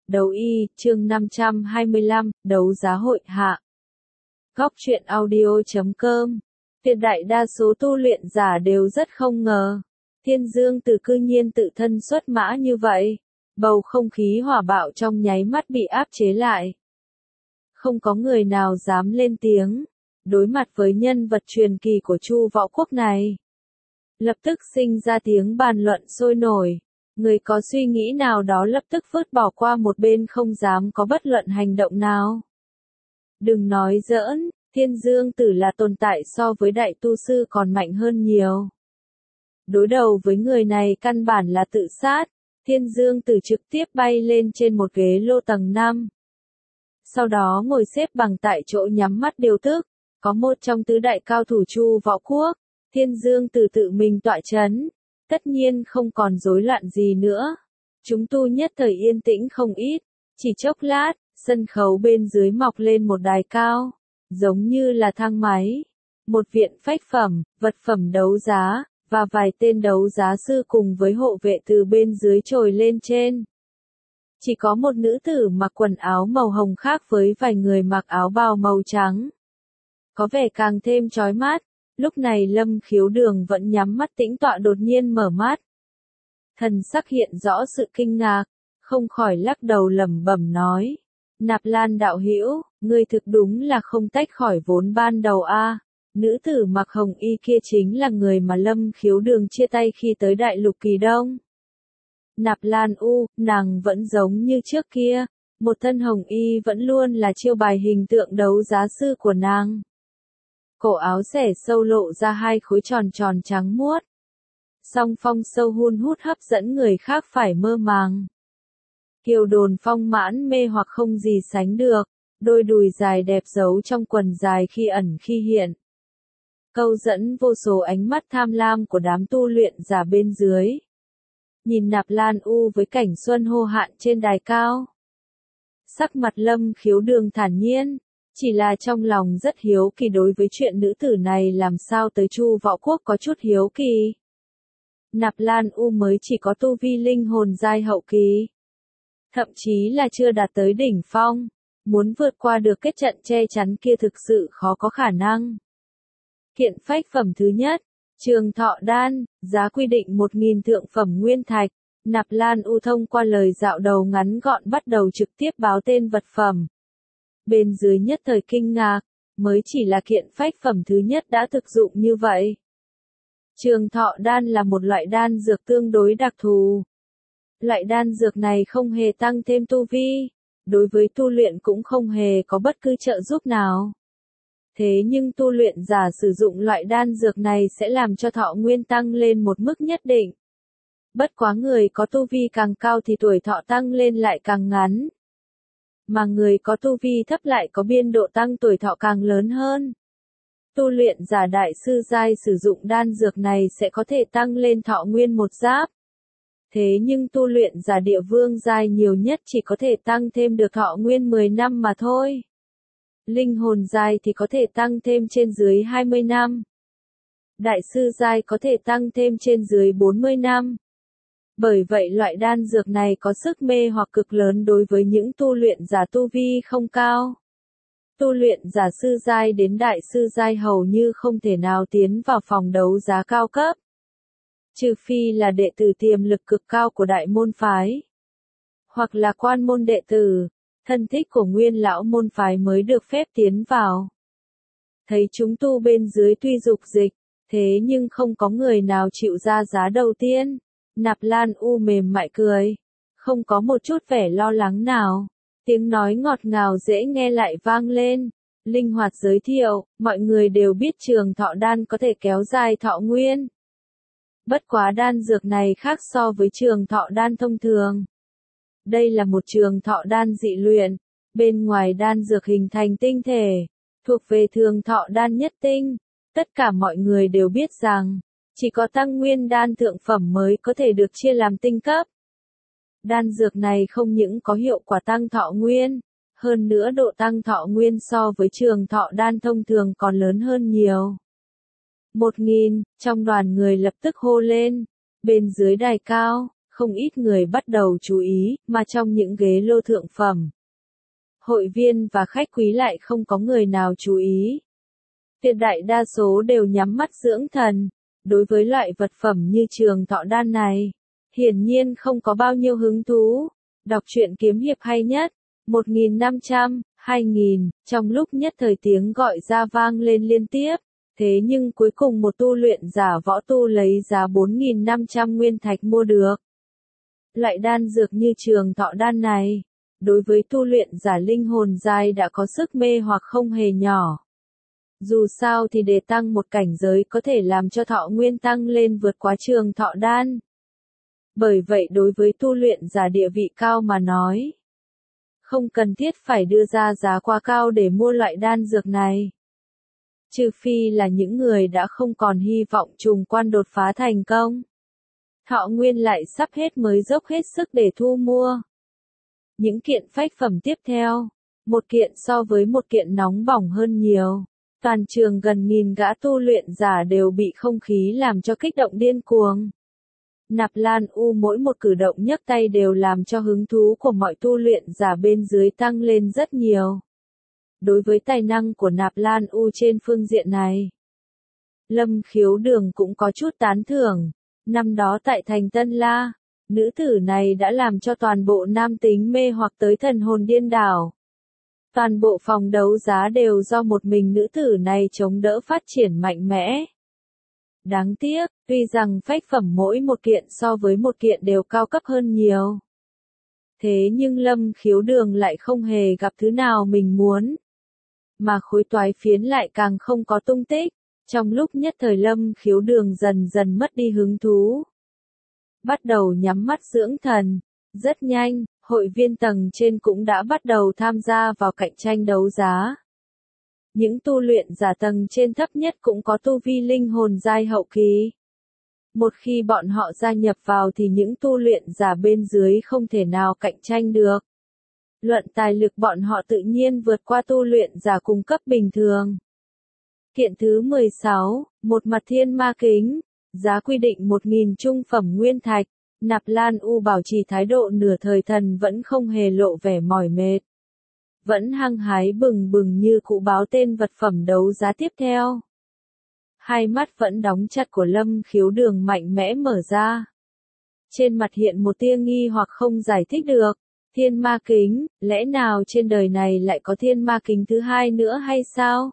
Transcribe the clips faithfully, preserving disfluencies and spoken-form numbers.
Đấu y, chương năm trăm hai mươi lăm, đấu giá hội hạ. Góc truyện audio chấm com. Tuyệt đại đa số tu luyện giả đều rất không ngờ. Thiên Dương Tử cư nhiên tự thân xuất mã như vậy. Bầu không khí hỏa bạo trong nháy mắt bị áp chế lại. Không có người nào dám lên tiếng. Đối mặt với nhân vật truyền kỳ của Chu Võ Quốc này. Lập tức sinh ra tiếng bàn luận sôi nổi. Người có suy nghĩ nào đó lập tức vứt bỏ qua một bên không dám có bất luận hành động nào. Đừng nói giỡn, Thiên Dương Tử là tồn tại so với đại tu sư còn mạnh hơn nhiều. Đối đầu với người này căn bản là tự sát, Thiên Dương Tử trực tiếp bay lên trên một ghế lô tầng năm. Sau đó ngồi xếp bằng tại chỗ nhắm mắt điều tức, có một trong tứ đại cao thủ Chu Võ Quốc, Thiên Dương Tử tự mình tọa chấn. Tất nhiên không còn rối loạn gì nữa. Chúng tu nhất thời yên tĩnh không ít. Chỉ chốc lát, sân khấu bên dưới mọc lên một đài cao. Giống như là thang máy. Một viện phách phẩm, vật phẩm đấu giá, và vài tên đấu giá sư cùng với hộ vệ từ bên dưới trồi lên trên. Chỉ có một nữ tử mặc quần áo màu hồng khác với vài người mặc áo bào màu trắng. Có vẻ càng thêm chói mắt. Lúc này Lâm Khiếu Đường vẫn nhắm mắt tĩnh tọa đột nhiên mở mắt. Thần sắc hiện rõ sự kinh ngạc, không khỏi lắc đầu lẩm bẩm nói. Nạp Lan đạo hữu, ngươi thực đúng là không tách khỏi vốn ban đầu a. Nữ tử mặc hồng y kia chính là người mà Lâm Khiếu Đường chia tay khi tới Đại Lục Kỳ Đông. Nạp Lan u, nàng vẫn giống như trước kia, một thân hồng y vẫn luôn là chiêu bài hình tượng đấu giá sư của nàng. Cổ áo xẻ sâu lộ ra hai khối tròn tròn trắng muốt. Song phong sâu hun hút hấp dẫn người khác phải mơ màng. Kiều đồn phong mãn mê hoặc không gì sánh được, đôi đùi dài đẹp giấu trong quần dài khi ẩn khi hiện. Câu dẫn vô số ánh mắt tham lam của đám tu luyện giả bên dưới. Nhìn Nạp Lan u với cảnh xuân hô hạn trên đài cao. Sắc mặt Lâm Khiếu Đường thản nhiên. Chỉ là trong lòng rất hiếu kỳ đối với chuyện nữ tử này làm sao tới Chu Võ Quốc có chút hiếu kỳ. Nạp Lan u mới chỉ có tu vi linh hồn giai hậu kỳ. Thậm chí là chưa đạt tới đỉnh phong. Muốn vượt qua được kết trận che chắn kia thực sự khó có khả năng. Kiện phách phẩm thứ nhất, Trường Thọ Đan, giá quy định một nghìn thượng phẩm nguyên thạch. Nạp Lan u thông qua lời dạo đầu ngắn gọn bắt đầu trực tiếp báo tên vật phẩm. Bên dưới nhất thời kinh ngạc, mới chỉ là kiện phách phẩm thứ nhất đã thực dụng như vậy. Trường Thọ Đan là một loại đan dược tương đối đặc thù. Loại đan dược này không hề tăng thêm tu vi, đối với tu luyện cũng không hề có bất cứ trợ giúp nào. Thế nhưng tu luyện giả sử dụng loại đan dược này sẽ làm cho thọ nguyên tăng lên một mức nhất định. Bất quá người có tu vi càng cao thì tuổi thọ tăng lên lại càng ngắn. Mà người có tu vi thấp lại có biên độ tăng tuổi thọ càng lớn hơn. Tu luyện giả đại sư giai sử dụng đan dược này sẽ có thể tăng lên thọ nguyên một giáp. Thế nhưng tu luyện giả địa vương giai nhiều nhất chỉ có thể tăng thêm được thọ nguyên mười năm mà thôi. Linh hồn giai thì có thể tăng thêm trên dưới hai mươi năm. Đại sư giai có thể tăng thêm trên dưới bốn mươi năm. Bởi vậy loại đan dược này có sức mê hoặc cực lớn đối với những tu luyện giả tu vi không cao. Tu luyện giả sư giai đến đại sư giai hầu như không thể nào tiến vào phòng đấu giá cao cấp. Trừ phi là đệ tử tiềm lực cực cao của đại môn phái. Hoặc là quan môn đệ tử, thân thích của nguyên lão môn phái mới được phép tiến vào. Thấy chúng tu bên dưới tuy dục dịch, thế nhưng không có người nào chịu ra giá đầu tiên. Nạp Lan u mềm mại cười, không có một chút vẻ lo lắng nào. Tiếng nói ngọt ngào dễ nghe lại vang lên, linh hoạt giới thiệu, mọi người đều biết Trường Thọ Đan có thể kéo dài thọ nguyên. Bất quá đan dược này khác so với Trường Thọ Đan thông thường. Đây là một Trường Thọ Đan dị luyện, bên ngoài đan dược hình thành tinh thể, thuộc về Trường Thọ Đan nhất tinh. Tất cả mọi người đều biết rằng, chỉ có tăng nguyên đan thượng phẩm mới có thể được chia làm tinh cấp. Đan dược này không những có hiệu quả tăng thọ nguyên, hơn nữa độ tăng thọ nguyên so với Trường Thọ Đan thông thường còn lớn hơn nhiều. Một nghìn, trong đoàn người lập tức hô lên, bên dưới đài cao, không ít người bắt đầu chú ý, mà trong những ghế lô thượng phẩm, hội viên và khách quý lại không có người nào chú ý. Tuyệt đại đa số đều nhắm mắt dưỡng thần. Đối với loại vật phẩm như trường thọ đan này, hiển nhiên không có bao nhiêu hứng thú. Đọc truyện kiếm hiệp hay nhất, một nghìn năm trăm, hai nghìn, trong lúc nhất thời tiếng gọi ra vang lên liên tiếp. Thế nhưng cuối cùng một tu luyện giả võ tu lấy giá bốn nghìn năm trăm nguyên thạch mua được. Loại đan dược như trường thọ đan này, đối với tu luyện giả linh hồn giai đã có sức mê hoặc không hề nhỏ. Dù sao thì để tăng một cảnh giới có thể làm cho thọ nguyên tăng lên vượt quá trường thọ đan. Bởi vậy đối với tu luyện giả địa vị cao mà nói, không cần thiết phải đưa ra giá quá cao để mua loại đan dược này. Trừ phi là những người đã không còn hy vọng trùng quan đột phá thành công. Thọ nguyên lại sắp hết mới dốc hết sức để thu mua. Những kiện phách phẩm tiếp theo, một kiện so với một kiện nóng bỏng hơn nhiều. Toàn trường gần nghìn gã tu luyện giả đều bị không khí làm cho kích động điên cuồng. Nạp Lan U mỗi một cử động nhấc tay đều làm cho hứng thú của mọi tu luyện giả bên dưới tăng lên rất nhiều. Đối với tài năng của Nạp Lan U trên phương diện này, Lâm Khiếu Đường cũng có chút tán thưởng. Năm đó tại thành Tân La, nữ tử này đã làm cho toàn bộ nam tính mê hoặc tới thần hồn điên đảo. Toàn bộ phòng đấu giá đều do một mình nữ tử này chống đỡ phát triển mạnh mẽ. Đáng tiếc, tuy rằng phách phẩm mỗi một kiện so với một kiện đều cao cấp hơn nhiều. Thế nhưng Lâm Khiếu Đường lại không hề gặp thứ nào mình muốn. Mà khối toái phiến lại càng không có tung tích. Trong lúc nhất thời Lâm Khiếu Đường dần dần mất đi hứng thú. Bắt đầu nhắm mắt dưỡng thần. Rất nhanh, hội viên tầng trên cũng đã bắt đầu tham gia vào cạnh tranh đấu giá. Những tu luyện giả tầng trên thấp nhất cũng có tu vi linh hồn giai hậu kỳ. Một khi bọn họ gia nhập vào thì những tu luyện giả bên dưới không thể nào cạnh tranh được. Luận tài lực bọn họ tự nhiên vượt qua tu luyện giả cùng cấp bình thường. Kiện thứ mười sáu, một mặt thiên ma kính, giá quy định một nghìn trung phẩm nguyên thạch. Nạp Lan U bảo trì thái độ nửa thời thần vẫn không hề lộ vẻ mỏi mệt. Vẫn hăng hái bừng bừng như cụ báo tên vật phẩm đấu giá tiếp theo. Hai mắt vẫn đóng chặt của Lâm Khiếu Đường mạnh mẽ mở ra. Trên mặt hiện một tia nghi hoặc không giải thích được. Thiên ma kính, lẽ nào trên đời này lại có thiên ma kính thứ hai nữa hay sao?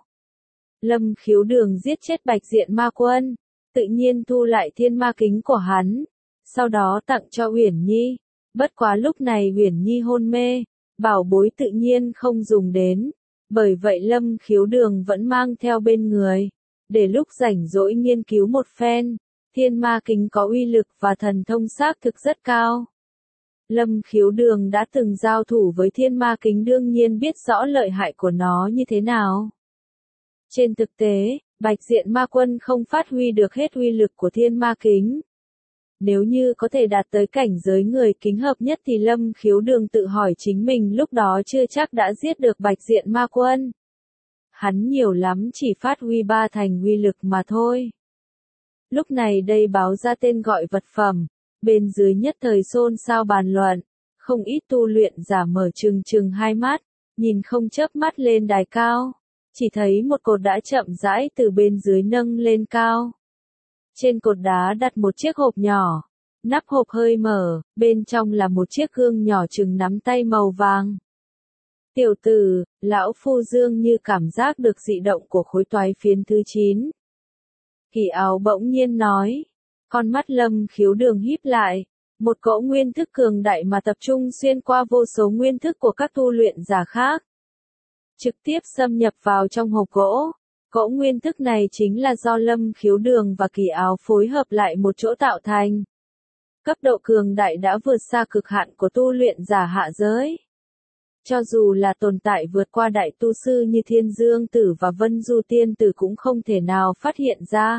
Lâm Khiếu Đường giết chết Bạch Diện Ma Quân, tự nhiên thu lại thiên ma kính của hắn. Sau đó tặng cho Uyển Nhi. Bất quá lúc này Uyển Nhi hôn mê, bảo bối tự nhiên không dùng đến. Bởi vậy Lâm Khiếu Đường vẫn mang theo bên người, để lúc rảnh rỗi nghiên cứu một phen. Thiên ma kính có uy lực và thần thông xác thực rất cao. Lâm Khiếu Đường đã từng giao thủ với thiên ma kính đương nhiên biết rõ lợi hại của nó như thế nào. Trên thực tế, Bạch Diện Ma Quân không phát huy được hết uy lực của thiên ma kính. Nếu như có thể đạt tới cảnh giới người kính hợp nhất thì Lâm Khiếu Đường tự hỏi chính mình lúc đó chưa chắc đã giết được Bạch Diện Ma Quân. Hắn nhiều lắm chỉ phát huy ba thành uy lực mà thôi. Lúc này đây báo ra tên gọi vật phẩm, bên dưới nhất thời xôn xao bàn luận, không ít tu luyện giả mở trừng trừng hai mắt, nhìn không chớp mắt lên đài cao, chỉ thấy một cột đá chậm rãi từ bên dưới nâng lên cao. Trên cột đá đặt một chiếc hộp nhỏ, nắp hộp hơi mở, bên trong là một chiếc gương nhỏ chừng nắm tay màu vàng. Tiểu tử, lão phu dương như cảm giác được dị động của khối toái phiến thứ chín. Kỳ Áo bỗng nhiên nói, con mắt Lâm Khiếu Đường híp lại, một cỗ nguyên thức cường đại mà tập trung xuyên qua vô số nguyên thức của các tu luyện giả khác. Trực tiếp xâm nhập vào trong hộp gỗ. Cỗ nguyên thức này chính là do Lâm Khiếu Đường và Kỳ Áo phối hợp lại một chỗ tạo thành. Cấp độ cường đại đã vượt xa cực hạn của tu luyện giả hạ giới. Cho dù là tồn tại vượt qua đại tu sư như Thiên Dương Tử và Vân Du Tiên Tử cũng không thể nào phát hiện ra.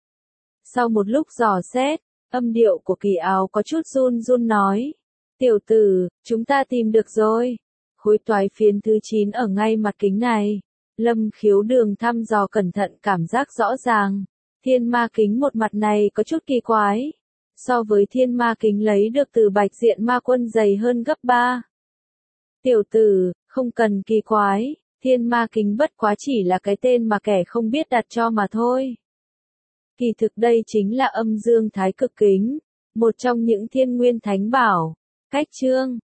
Sau một lúc dò xét, âm điệu của Kỳ Áo có chút run run nói. Tiểu tử, chúng ta tìm được rồi. Khối toái phiến thứ chín ở ngay mặt kính này. Lâm Khiếu Đường thăm dò cẩn thận cảm giác rõ ràng. Thiên ma kính một mặt này có chút kỳ quái. so với thiên ma kính lấy được từ bạch diện ma quân dày hơn gấp ba. Tiểu tử, không cần kỳ quái, thiên ma kính bất quá chỉ là cái tên mà kẻ không biết đặt cho mà thôi. Kỳ thực đây chính là âm dương thái cực kính, một trong những thiên nguyên thánh bảo. Cách chương